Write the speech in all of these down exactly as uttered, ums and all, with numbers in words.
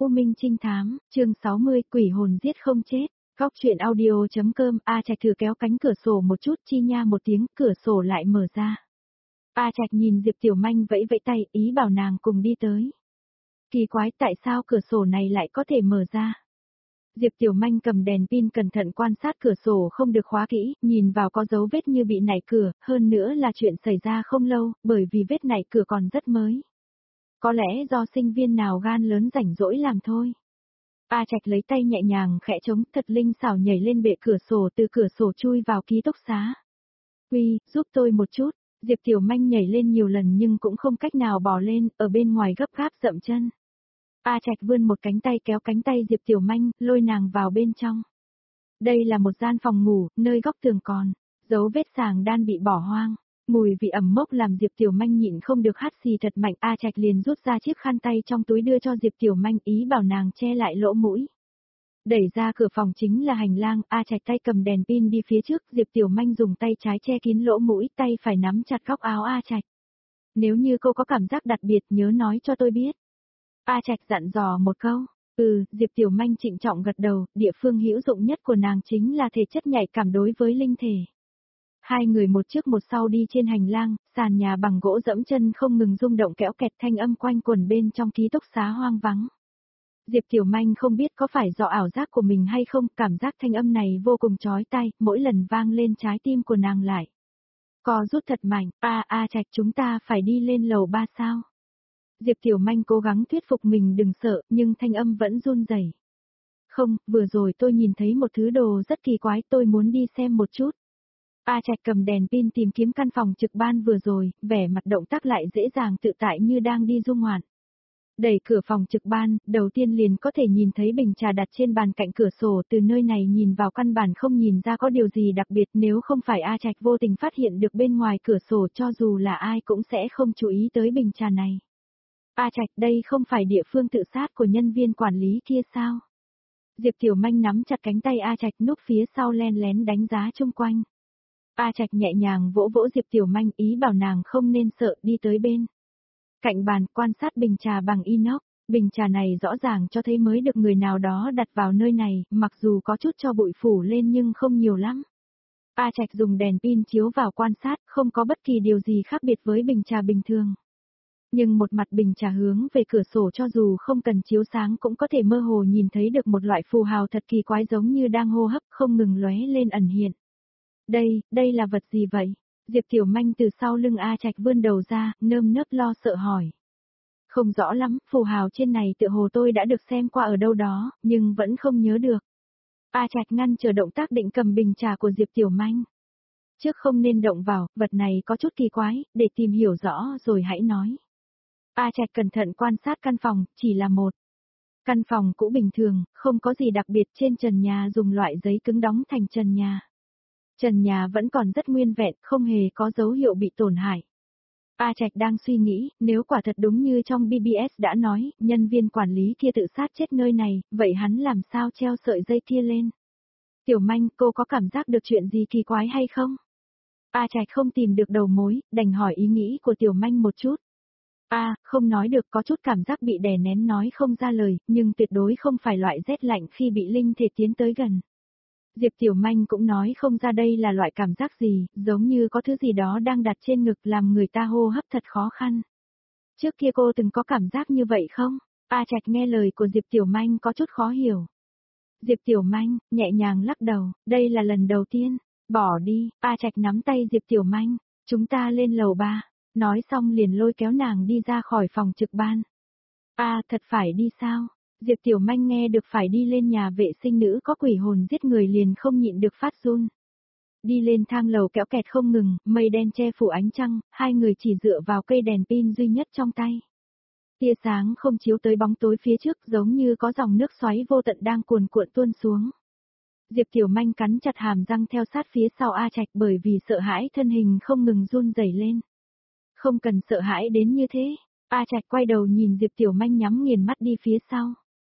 U Minh Trinh Thám, chương sáu mươi, quỷ hồn giết không chết. Góc truyện audio.com, A Trạch thử kéo cánh cửa sổ một chút, chi nha một tiếng, cửa sổ lại mở ra. A Trạch nhìn Diệp Tiểu Manh vẫy vẫy tay, ý bảo nàng cùng đi tới. Kỳ quái, tại sao cửa sổ này lại có thể mở ra? Diệp Tiểu Manh cầm đèn pin cẩn thận quan sát cửa sổ không được khóa kỹ, nhìn vào có dấu vết như bị nảy cửa, hơn nữa là chuyện xảy ra không lâu, bởi vì vết nảy cửa còn rất mới. Có lẽ do sinh viên nào gan lớn rảnh rỗi làm thôi. A Trạch lấy tay nhẹ nhàng khẽ chống, thật linh xảo nhảy lên bệ cửa sổ, từ cửa sổ chui vào ký túc xá. Uy, giúp tôi một chút. Diệp Tiểu Manh nhảy lên nhiều lần nhưng cũng không cách nào bò lên, ở bên ngoài gấp gáp dậm chân. A Trạch vươn một cánh tay kéo cánh tay Diệp Tiểu Manh, lôi nàng vào bên trong. Đây là một gian phòng ngủ, nơi góc tường còn dấu vết sàng đan bị bỏ hoang. Mùi vị ẩm mốc làm Diệp Tiểu Manh nhịn không được hắt xì thật mạnh. A Trạch liền rút ra chiếc khăn tay trong túi đưa cho Diệp Tiểu Manh, ý bảo nàng che lại lỗ mũi. Đẩy ra cửa phòng chính là hành lang, A Trạch tay cầm đèn pin đi phía trước, Diệp Tiểu Manh dùng tay trái che kín lỗ mũi, tay phải nắm chặt góc áo A Trạch. Nếu như cô có cảm giác đặc biệt nhớ nói cho tôi biết. A Trạch dặn dò một câu. Ừ, Diệp Tiểu Manh trịnh trọng gật đầu, địa phương hữu dụng nhất của nàng chính là thể chất nhạy cảm đối với linh thể. Hai người một trước một sau đi trên hành lang, sàn nhà bằng gỗ dẫm chân không ngừng rung động kéo kẹt, thanh âm quanh quẩn bên trong ký túc xá hoang vắng. Diệp Tiểu Manh không biết có phải do ảo giác của mình hay không, cảm giác thanh âm này vô cùng chói tai, mỗi lần vang lên trái tim của nàng lại. Co rút thật mạnh, a a Trạch chúng ta phải đi lên lầu ba sao? Diệp Tiểu Manh cố gắng thuyết phục mình đừng sợ, nhưng thanh âm vẫn run rẩy. Không, vừa rồi tôi nhìn thấy một thứ đồ rất kỳ quái, tôi muốn đi xem một chút. A Trạch cầm đèn pin tìm kiếm căn phòng trực ban vừa rồi, vẻ mặt động tác lại dễ dàng tự tại như đang đi du ngoạn. Đẩy cửa phòng trực ban, đầu tiên liền có thể nhìn thấy bình trà đặt trên bàn cạnh cửa sổ, từ nơi này nhìn vào căn bản không nhìn ra có điều gì đặc biệt, nếu không phải A Trạch vô tình phát hiện được bên ngoài cửa sổ, cho dù là ai cũng sẽ không chú ý tới bình trà này. A Trạch, đây không phải địa phương tự sát của nhân viên quản lý kia sao? Diệp Tiểu Manh nắm chặt cánh tay A Trạch, núp phía sau len lén đánh giá chung quanh. A Trạch nhẹ nhàng vỗ vỗ Diệp Tiểu Manh, ý bảo nàng không nên sợ, đi tới bên cạnh bàn, quan sát bình trà bằng inox. Bình trà này rõ ràng cho thấy mới được người nào đó đặt vào nơi này, mặc dù có chút cho bụi phủ lên nhưng không nhiều lắm. A Trạch dùng đèn pin chiếu vào quan sát, không có bất kỳ điều gì khác biệt với bình trà bình thường. Nhưng một mặt bình trà hướng về cửa sổ, cho dù không cần chiếu sáng cũng có thể mơ hồ nhìn thấy được một loại phù hào thật kỳ quái, giống như đang hô hấp, không ngừng lóe lên ẩn hiện. Đây, đây là vật gì vậy? Diệp Tiểu Manh từ sau lưng A Trạch vươn đầu ra, nơm nớp lo sợ hỏi. Không rõ lắm, phù hào trên này tựa hồ tôi đã được xem qua ở đâu đó, nhưng vẫn không nhớ được. A Trạch ngăn chờ động tác định cầm bình trà của Diệp Tiểu Manh. Trước không nên động vào, vật này có chút kỳ quái, để tìm hiểu rõ rồi hãy nói. A Trạch cẩn thận quan sát căn phòng, chỉ là một căn phòng cũ bình thường, không có gì đặc biệt, trên trần nhà dùng loại giấy cứng đóng thành trần nhà. Trần nhà vẫn còn rất nguyên vẹn, không hề có dấu hiệu bị tổn hại. A Trạch đang suy nghĩ, nếu quả thật đúng như trong bê bê ét đã nói, nhân viên quản lý kia tự sát chết nơi này, vậy hắn làm sao treo sợi dây kia lên? Tiểu Manh, cô có cảm giác được chuyện gì kỳ quái hay không? A Trạch không tìm được đầu mối, đành hỏi ý nghĩ của Tiểu Manh một chút. A, à, không nói được, có chút cảm giác bị đè nén nói không ra lời, nhưng tuyệt đối không phải loại rét lạnh khi bị linh thể tiến tới gần. Diệp Tiểu Manh cũng nói không ra đây là loại cảm giác gì, giống như có thứ gì đó đang đặt trên ngực làm người ta hô hấp thật khó khăn. Trước kia cô từng có cảm giác như vậy không? A Trạch nghe lời của Diệp Tiểu Manh có chút khó hiểu. Diệp Tiểu Manh, nhẹ nhàng lắc đầu, đây là lần đầu tiên. Bỏ đi, A Trạch nắm tay Diệp Tiểu Manh, chúng ta lên lầu ba. Nói xong liền lôi kéo nàng đi ra khỏi phòng trực ban. A, à, thật phải đi sao? Diệp Tiểu Manh nghe được phải đi lên nhà vệ sinh nữ có quỷ hồn giết người liền không nhịn được phát run. Đi lên thang lầu kéo kẹt không ngừng, mây đen che phủ ánh trăng, hai người chỉ dựa vào cây đèn pin duy nhất trong tay. Tia sáng không chiếu tới bóng tối phía trước, giống như có dòng nước xoáy vô tận đang cuồn cuộn tuôn xuống. Diệp Tiểu Manh cắn chặt hàm răng theo sát phía sau A Trạch, bởi vì sợ hãi thân hình không ngừng run rẩy lên. Không cần sợ hãi đến như thế. A Trạch quay đầu nhìn Diệp Tiểu Manh nhắm nghiền mắt đi phía sau.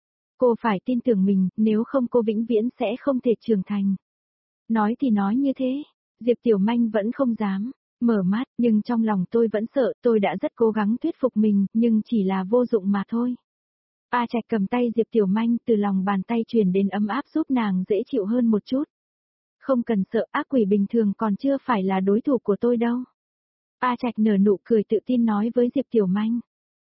Cô phải tin tưởng mình, nếu không cô vĩnh viễn sẽ không thể trưởng thành. Nói thì nói như thế, Diệp Tiểu Manh vẫn không dám mở mắt, nhưng trong lòng tôi vẫn sợ, tôi đã rất cố gắng thuyết phục mình, nhưng chỉ là vô dụng mà thôi. A Trạch cầm tay Diệp Tiểu Manh, từ lòng bàn tay truyền đến ấm áp giúp nàng dễ chịu hơn một chút. Không cần sợ, ác quỷ bình thường còn chưa phải là đối thủ của tôi đâu. A Trạch nở nụ cười tự tin nói với Diệp Tiểu Manh.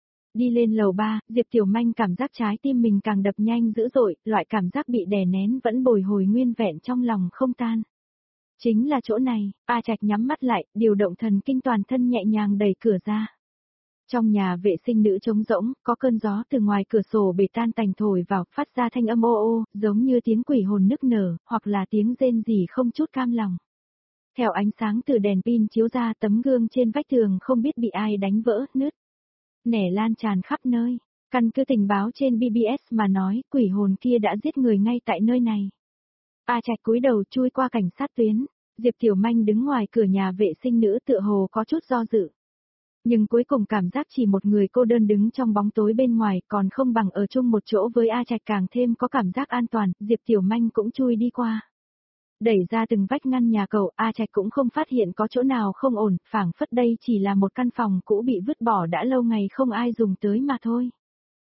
Đi lên lầu ba, Diệp Tiểu Manh cảm giác trái tim mình càng đập nhanh dữ dội, loại cảm giác bị đè nén vẫn bồi hồi nguyên vẹn trong lòng không tan. Chính là chỗ này, A Trạch nhắm mắt lại, điều động thần kinh toàn thân nhẹ nhàng đẩy cửa ra. Trong nhà vệ sinh nữ trống rỗng, có cơn gió từ ngoài cửa sổ bể tan tành thổi vào, phát ra thanh âm ô ô, giống như tiếng quỷ hồn nức nở, hoặc là tiếng rên rỉ không chút cam lòng. Theo ánh sáng từ đèn pin chiếu ra, tấm gương trên vách tường không biết bị ai đánh vỡ, nứt, nẻ lan tràn khắp nơi. Căn cứ tình báo trên B B S mà nói, quỷ hồn kia đã giết người ngay tại nơi này. A Trạch cúi đầu chui qua cảnh sát tuyến, Diệp Tiểu Manh đứng ngoài cửa nhà vệ sinh nữ tựa hồ có chút do dự. Nhưng cuối cùng cảm giác chỉ một người cô đơn đứng trong bóng tối bên ngoài còn không bằng ở chung một chỗ với A Trạch càng thêm có cảm giác an toàn, Diệp Tiểu Manh cũng chui đi qua. Đẩy ra từng vách ngăn nhà cầu, A Trạch cũng không phát hiện có chỗ nào không ổn, phảng phất đây chỉ là một căn phòng cũ bị vứt bỏ đã lâu ngày không ai dùng tới mà thôi.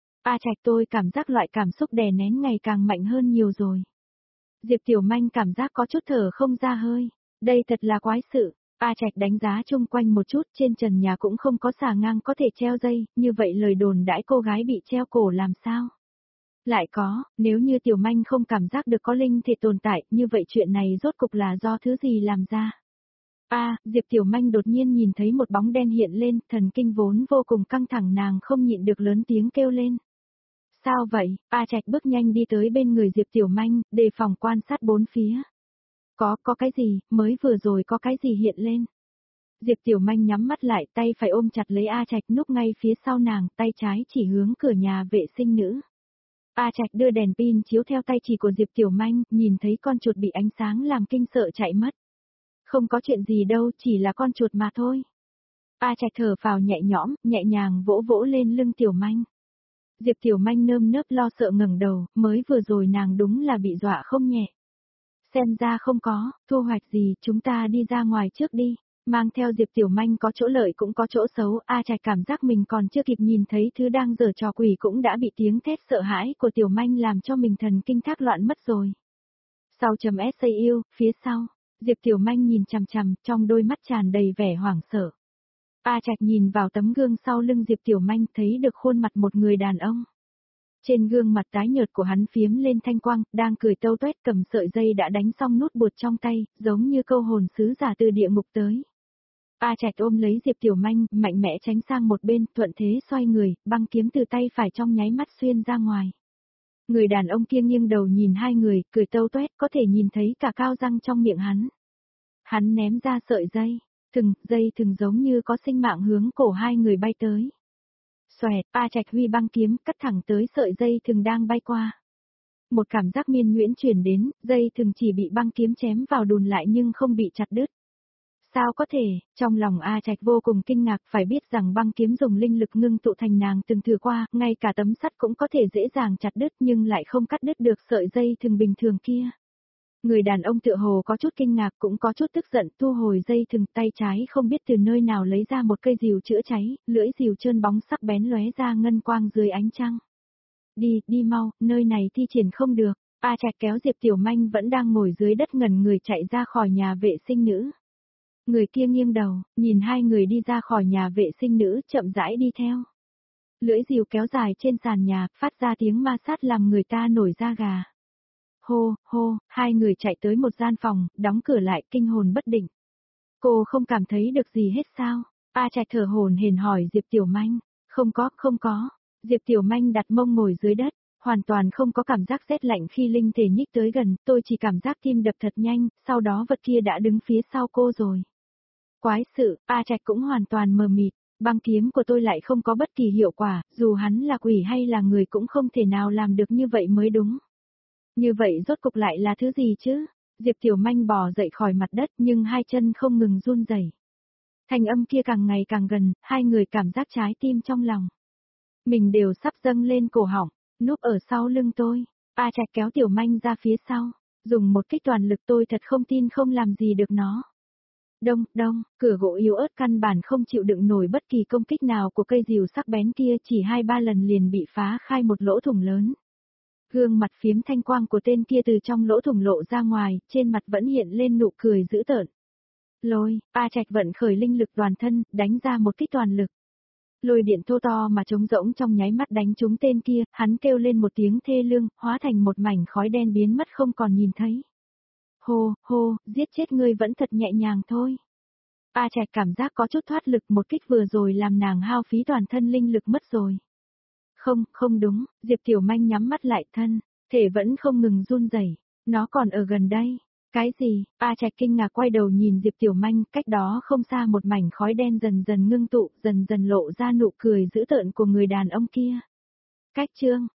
A Trạch, tôi cảm giác loại cảm xúc đè nén ngày càng mạnh hơn nhiều rồi. Diệp Tiểu Manh cảm giác có chút thở không ra hơi, đây thật là quái sự. A Trạch đánh giá chung quanh một chút, trên trần nhà cũng không có xà ngang có thể treo dây, như vậy lời đồn đãi cô gái bị treo cổ làm sao? Lại có, nếu như Tiểu Manh không cảm giác được có linh thể tồn tại, như vậy chuyện này rốt cục là do thứ gì làm ra? A, à, Diệp Tiểu Manh đột nhiên nhìn thấy một bóng đen hiện lên, thần kinh vốn vô cùng căng thẳng nàng không nhịn được lớn tiếng kêu lên. Sao vậy? A Trạch bước nhanh đi tới bên người Diệp Tiểu Manh, đề phòng quan sát bốn phía. Có, có cái gì, mới vừa rồi có cái gì hiện lên. Diệp Tiểu Manh nhắm mắt lại, tay phải ôm chặt lấy A Trạch núp ngay phía sau nàng, tay trái chỉ hướng cửa nhà vệ sinh nữ. A Trạch đưa đèn pin chiếu theo tay chỉ của Diệp Tiểu Manh, nhìn thấy con chuột bị ánh sáng làm kinh sợ chạy mất. Không có chuyện gì đâu, chỉ là con chuột mà thôi. A Trạch thở phào nhẹ nhõm, nhẹ nhàng vỗ vỗ lên lưng Tiểu Manh. Diệp Tiểu Manh nơm nớp lo sợ ngẩng đầu, mới vừa rồi nàng đúng là bị dọa không nhẹ. Xem ra không có, thu hoạch gì, chúng ta đi ra ngoài trước đi. Mang theo Diệp Tiểu Manh có chỗ lợi cũng có chỗ xấu, A Trạch cảm giác mình còn chưa kịp nhìn thấy thứ đang giở trò quỷ cũng đã bị tiếng thét sợ hãi của Tiểu Manh làm cho mình thần kinh thác loạn mất rồi. Sau chấm S A U, phía sau, Diệp Tiểu Manh nhìn chằm chằm, trong đôi mắt tràn đầy vẻ hoảng sợ. A Trạch nhìn vào tấm gương sau lưng Diệp Tiểu Manh thấy được khuôn mặt một người đàn ông. Trên gương mặt tái nhợt của hắn phiếm lên thanh quang, đang cười tâu tuét cầm sợi dây đã đánh xong nút bụt trong tay, giống như câu hồn sứ giả từ địa ngục tới. A Trạch ôm lấy Diệp Tiểu Manh, mạnh mẽ tránh sang một bên, thuận thế xoay người, băng kiếm từ tay phải trong nháy mắt xuyên ra ngoài. Người đàn ông kia nghiêng đầu nhìn hai người, cười tâu tuét, có thể nhìn thấy cả cao răng trong miệng hắn. Hắn ném ra sợi dây, thừng, dây thừng giống như có sinh mạng hướng cổ hai người bay tới. Xoẹt, A Trạch huy băng kiếm cắt thẳng tới sợi dây thừng đang bay qua. Một cảm giác miên nhuyễn truyền đến, dây thừng chỉ bị băng kiếm chém vào đùn lại nhưng không bị chặt đứt. Sao có thể, trong lòng A Trạch vô cùng kinh ngạc phải biết rằng băng kiếm dùng linh lực ngưng tụ thành nàng từng thử qua, ngay cả tấm sắt cũng có thể dễ dàng chặt đứt nhưng lại không cắt đứt được sợi dây thừng bình thường kia. Người đàn ông tựa hồ có chút kinh ngạc cũng có chút tức giận thu hồi dây thừng tay trái không biết từ nơi nào lấy ra một cây rìu chữa cháy, lưỡi rìu trơn bóng sắc bén lóe ra ngân quang dưới ánh trăng. Đi, đi mau, nơi này thi triển không được, A Trạch kéo Diệp Tiểu Manh vẫn đang ngồi dưới đất ngẩn người chạy ra khỏi nhà vệ sinh nữ. Người kia nghiêng đầu, nhìn hai người đi ra khỏi nhà vệ sinh nữ chậm rãi đi theo. Lưỡi rìu kéo dài trên sàn nhà, phát ra tiếng ma sát làm người ta nổi da gà. Hô, hô, hai người chạy tới một gian phòng, đóng cửa lại kinh hồn bất định. Cô không cảm thấy được gì hết sao? A Trạch thở hổn hển hỏi Diệp Tiểu Manh. Không có, không có. Diệp Tiểu Manh đặt mông ngồi dưới đất, hoàn toàn không có cảm giác rét lạnh khi linh thể nhích tới gần, tôi chỉ cảm giác tim đập thật nhanh, sau đó vật kia đã đứng phía sau cô rồi. Quái sự, A Trạch cũng hoàn toàn mờ mịt, băng kiếm của tôi lại không có bất kỳ hiệu quả, dù hắn là quỷ hay là người cũng không thể nào làm được như vậy mới đúng. Như vậy rốt cục lại là thứ gì chứ? Diệp Tiểu Manh bò dậy khỏi mặt đất nhưng hai chân không ngừng run rẩy. Thanh âm kia càng ngày càng gần, hai người cảm giác trái tim trong lòng. Mình đều sắp dâng lên cổ họng, núp ở sau lưng tôi. A Trạch kéo Tiểu Manh ra phía sau, dùng một kích toàn lực tôi thật không tin không làm gì được nó. Đông, đông, cửa gỗ yếu ớt căn bản không chịu đựng nổi bất kỳ công kích nào của cây rìu sắc bén kia, chỉ hai ba lần liền bị phá khai một lỗ thủng lớn. Gương mặt phiếm thanh quang của tên kia từ trong lỗ thủng lộ ra ngoài, trên mặt vẫn hiện lên nụ cười dữ tợn. Lôi, A Trạch vận khởi linh lực toàn thân, đánh ra một kích toàn lực. Lôi điện thô to mà trống rỗng trong nháy mắt đánh trúng tên kia, hắn kêu lên một tiếng thê lương, hóa thành một mảnh khói đen biến mất không còn nhìn thấy. Hô, hô, giết chết ngươi vẫn thật nhẹ nhàng thôi. A Trạch cảm giác có chút thoát lực, một kích vừa rồi làm nàng hao phí toàn thân linh lực mất rồi. Không, không đúng, Diệp Tiểu Manh nhắm mắt lại, thân thể vẫn không ngừng run rẩy. Nó còn ở gần đây. Cái gì? A Trạch kinh ngạc quay đầu nhìn Diệp Tiểu Manh, cách đó không xa một mảnh khói đen dần dần ngưng tụ, dần dần lộ ra nụ cười dữ tợn của người đàn ông kia. Cách chương